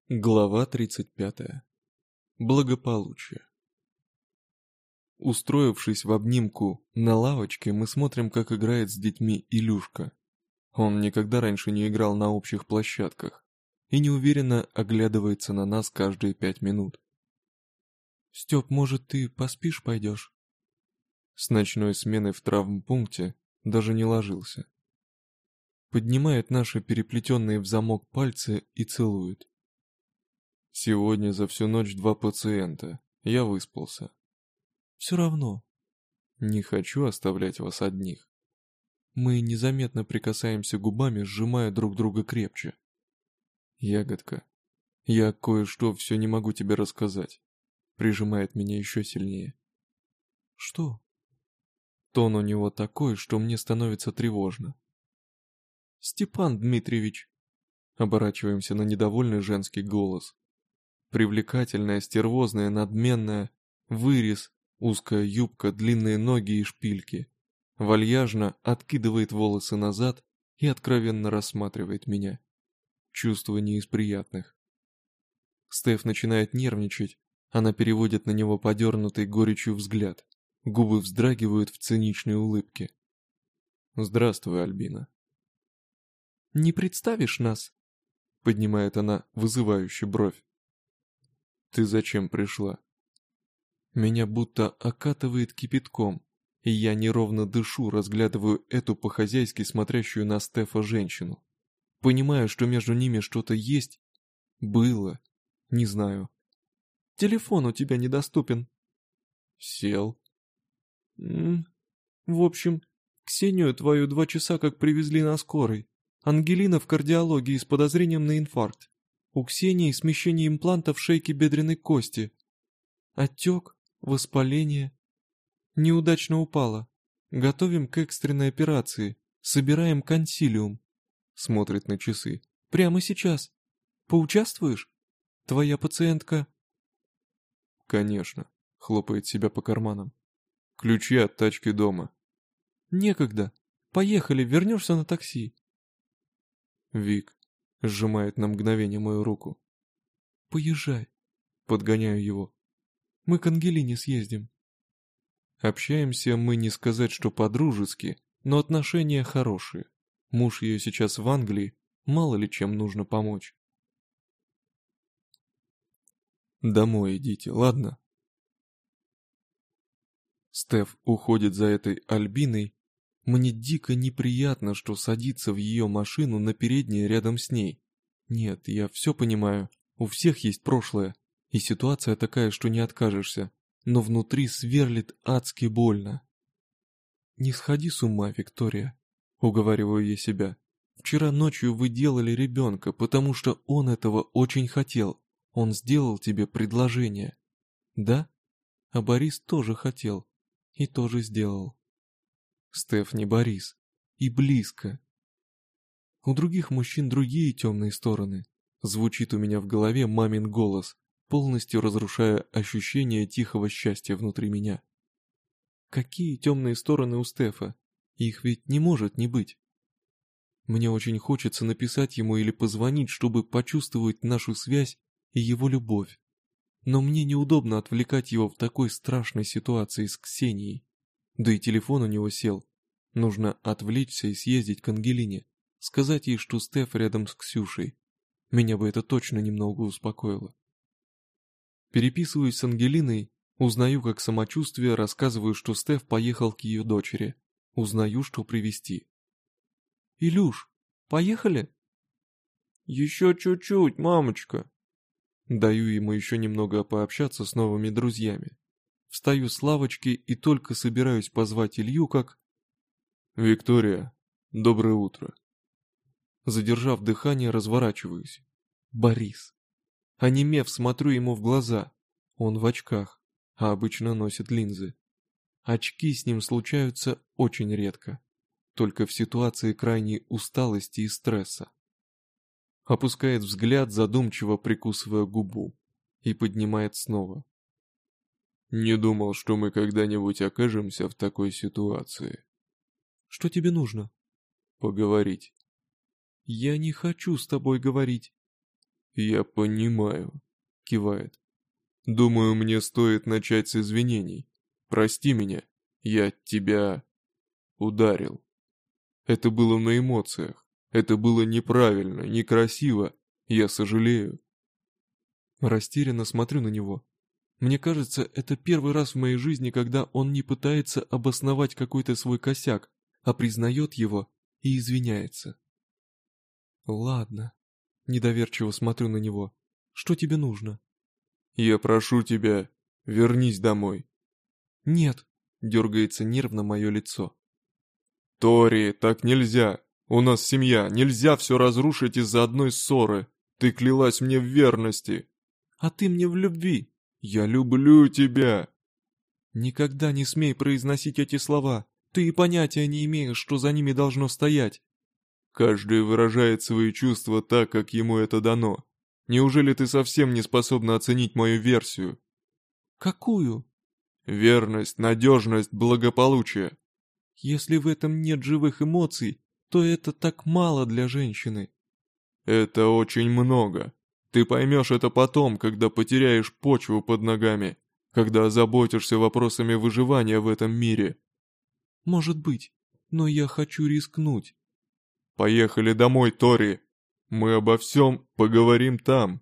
Глава 35. Благополучие. Устроившись в обнимку на лавочке, мы смотрим, как играет с детьми Илюшка. Он никогда раньше не играл на общих площадках и неуверенно оглядывается на нас каждые 5 минут. «Степ, может, ты поспишь пойдешь?» С ночной смены в травмпункте даже не ложился. Поднимает наши переплетенные в замок пальцы и целует. Сегодня за всю ночь 2 пациента. Я выспался. Все равно. Не хочу оставлять вас одних. Мы незаметно прикасаемся губами, сжимая друг друга крепче. Ягодка, я кое-что все не могу тебе рассказать. Прижимает меня еще сильнее. Что? Тон у него такой, что мне становится тревожно. Степан Дмитриевич. Оборачиваемся на недовольный женский голос. Привлекательная, стервозная, надменная, вырез, узкая юбка, длинные ноги и шпильки. Вальяжно откидывает волосы назад и откровенно рассматривает меня. Чувство не из приятных. Стеф начинает нервничать, она переводит на него подернутый горечью взгляд. Губы вздрагивают в циничной улыбке. «Здравствуй, Альбина». «Не представишь нас?» Поднимает она вызывающе бровь. «Ты зачем пришла?» Меня будто окатывает кипятком, и я неровно дышу, разглядываю эту по-хозяйски смотрящую на Стефа женщину. Понимаю, что между ними что-то есть. Было. Не знаю. Телефон у тебя недоступен. Сел. В общем, Ксению твою 2 часа как привезли на скорой. Ангелина в кардиологии с подозрением на инфаркт. У Ксении смещение импланта в шейке бедренной кости. Отек, воспаление. Неудачно упала. Готовим к экстренной операции. Собираем консилиум. Смотрит на часы. Прямо сейчас. Поучаствуешь? Твоя пациентка... Конечно. Хлопает себя по карманам. Ключи от тачки дома. Некогда. Поехали, вернешься на такси. Вик сжимает на мгновение мою руку. Поезжай. Подгоняю его. Мы к Ангелине съездим. Общаемся мы, не сказать, что по-дружески, но отношения хорошие. Муж ее сейчас в Англии, мало ли чем нужно помочь. Домой идите, ладно? Стеф уходит за этой Альбиной. Мне дико неприятно, что садится в ее машину на переднее рядом с ней. Нет, я все понимаю, у всех есть прошлое, и ситуация такая, что не откажешься, но внутри сверлит адски больно. «Не сходи с ума, Виктория», — уговариваю я себя. «Вчера ночью вы делали ребенка, потому что он этого очень хотел. Он сделал тебе предложение. Да? А Борис тоже хотел. И тоже сделал. Стеф не Борис. И близко. У других мужчин другие темные стороны. Звучит у меня в голове мамин голос, полностью разрушая ощущение тихого счастья внутри меня. Какие темные стороны у Стефа? Их ведь не может не быть. Мне очень хочется написать ему или позвонить, чтобы почувствовать нашу связь и его любовь. Но мне неудобно отвлекать его в такой страшной ситуации с Ксенией. Да и телефон у него сел. Нужно отвлечься и съездить к Ангелине. Сказать ей, что Стеф рядом с Ксюшей. Меня бы это точно немного успокоило. Переписываюсь с Ангелиной, узнаю, как самочувствие, рассказываю, что Стеф поехал к ее дочери. Узнаю, что привезти. «Илюш, поехали?» «Еще чуть-чуть, мамочка». Даю ему еще немного пообщаться с новыми друзьями. Встаю с лавочки и только собираюсь позвать Илью, как... «Виктория, доброе утро». Задержав дыхание, разворачиваюсь. Борис. Онемев, смотрю ему в глаза. Он в очках, а обычно носит линзы. Очки с ним случаются очень редко. Только в ситуации крайней усталости и стресса. Опускает взгляд, задумчиво прикусывая губу, и поднимает снова. «Не думал, что мы когда-нибудь окажемся в такой ситуации». «Что тебе нужно?» «Поговорить». «Я не хочу с тобой говорить». «Я понимаю», — кивает. «Думаю, мне стоит начать с извинений. Прости меня, я тебя ударил. Это было на эмоциях. Это было неправильно, некрасиво. Я сожалею». Растерянно смотрю на него. Мне кажется, это первый раз в моей жизни, когда он не пытается обосновать какой-то свой косяк, а признает его и извиняется. «Ладно». Недоверчиво смотрю на него. «Что тебе нужно?» «Я прошу тебя, вернись домой». «Нет», — дергается нервно мое лицо. «Тори, так нельзя. У нас семья, нельзя все разрушить из-за одной ссоры. Ты клялась мне в верности». «А ты мне в любви». «Я люблю тебя». «Никогда не смей произносить эти слова. Ты и понятия не имеешь, что за ними должно стоять». «Каждый выражает свои чувства так, как ему это дано. Неужели ты совсем не способна оценить мою версию?» «Какую?» «Верность, надежность, благополучие». «Если в этом нет живых эмоций, то это так мало для женщины». «Это очень много. Ты поймешь это потом, когда потеряешь почву под ногами, когда озаботишься вопросами выживания в этом мире». «Может быть, но я хочу рискнуть». «Поехали домой, Тори. Мы обо всем поговорим там.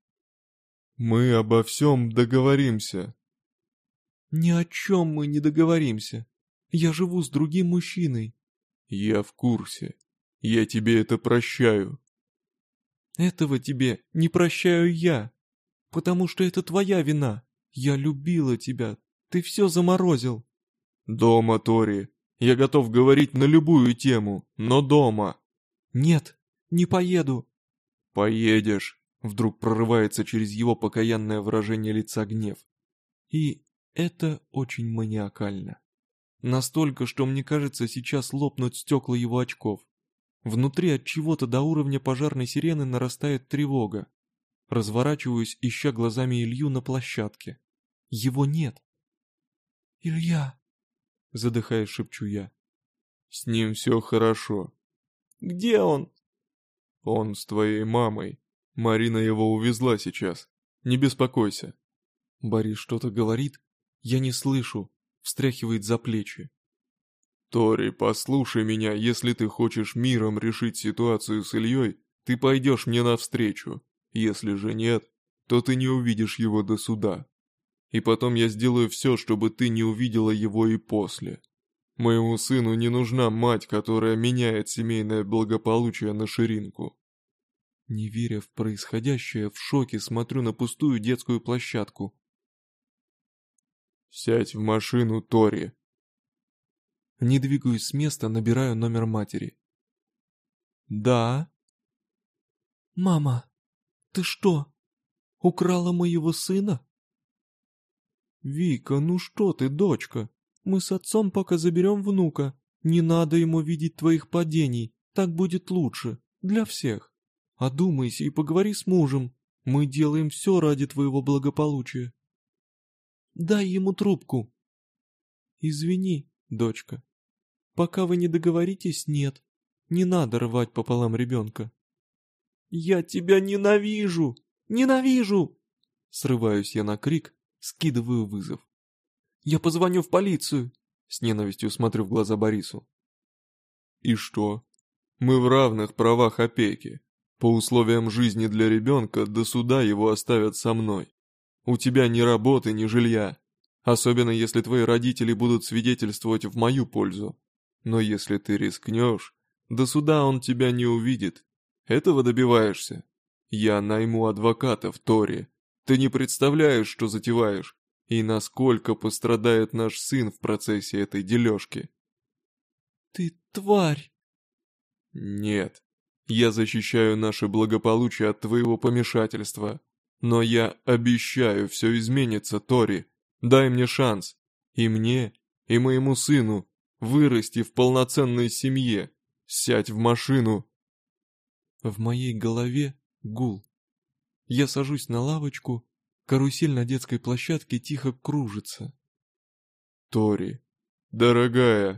Мы обо всем договоримся». «Ни о чем мы не договоримся. Я живу с другим мужчиной». «Я в курсе. Я тебе это прощаю». «Этого тебе не прощаю я, потому что это твоя вина. Я любила тебя, ты все заморозил». «Дома, Тори. Я готов говорить на любую тему, но дома». «Нет, не поеду». «Поедешь», — вдруг прорывается через его покаянное выражение лица гнев. И это очень маниакально. Настолько, что мне кажется, сейчас лопнут стекла его очков. Внутри от чего-то до уровня пожарной сирены нарастает тревога. Разворачиваюсь, ища глазами Илью на площадке. Его нет. «Илья!» — задыхаясь, шепчу я. «С ним все хорошо». «Где он?» «Он с твоей мамой. Марина его увезла сейчас. Не беспокойся». Борис что-то говорит? Я не слышу. Встряхивает за плечи. «Тори, послушай меня, если ты хочешь миром решить ситуацию с Ильей, ты пойдешь мне навстречу. Если же нет, то ты не увидишь его до суда. И потом я сделаю все, чтобы ты не увидела его и после. Моему сыну не нужна мать, которая меняет семейное благополучие на ширинку». Не веря в происходящее, в шоке смотрю на пустую детскую площадку. «Сядь в машину, Тори». Не двигаюсь с места, набираю номер матери. «Да?» «Мама, ты что, украла моего сына?» «Вика, ну что ты, дочка? Мы с отцом пока заберем внука. Не надо ему видеть твоих падений, так будет лучше, для всех. Одумайся и поговори с мужем. Мы делаем все ради твоего благополучия». «Дай ему трубку». «Извини, дочка. Пока вы не договоритесь, нет. Не надо рвать пополам ребенка». «Я тебя ненавижу! Ненавижу!» Срываюсь я на крик, скидываю вызов. «Я позвоню в полицию!» С ненавистью смотрю в глаза Борису. «И что? Мы в равных правах опеки. По условиям жизни для ребенка до суда его оставят со мной. У тебя ни работы, ни жилья. Особенно если твои родители будут свидетельствовать в мою пользу. Но если ты рискнешь, до суда он тебя не увидит. Этого добиваешься? Я найму адвокатов, Тори. Ты не представляешь, что затеваешь, и насколько пострадает наш сын в процессе этой дележки». «Ты тварь!» «Нет, я защищаю наше благополучие от твоего помешательства. Но я обещаю, все изменится, Тори. Дай мне шанс. И мне, и моему сыну вырасти в полноценной семье. Сядь в машину». В моей голове гул. Я сажусь на лавочку, карусель на детской площадке тихо кружится. «Тори, дорогая».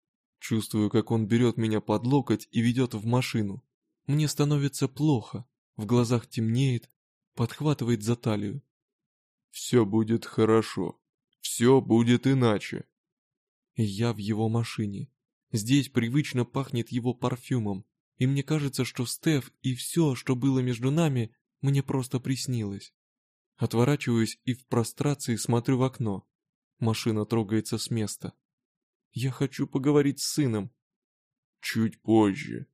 Чувствую, как он берет меня под локоть и ведет в машину. Мне становится плохо. В глазах темнеет, подхватывает за талию. «Все будет хорошо. Все будет иначе». И я в его машине. Здесь привычно пахнет его парфюмом, и мне кажется, что Стеф и все, что было между нами, мне просто приснилось. Отворачиваюсь и в прострации смотрю в окно. Машина трогается с места. Я хочу поговорить с сыном. Чуть позже.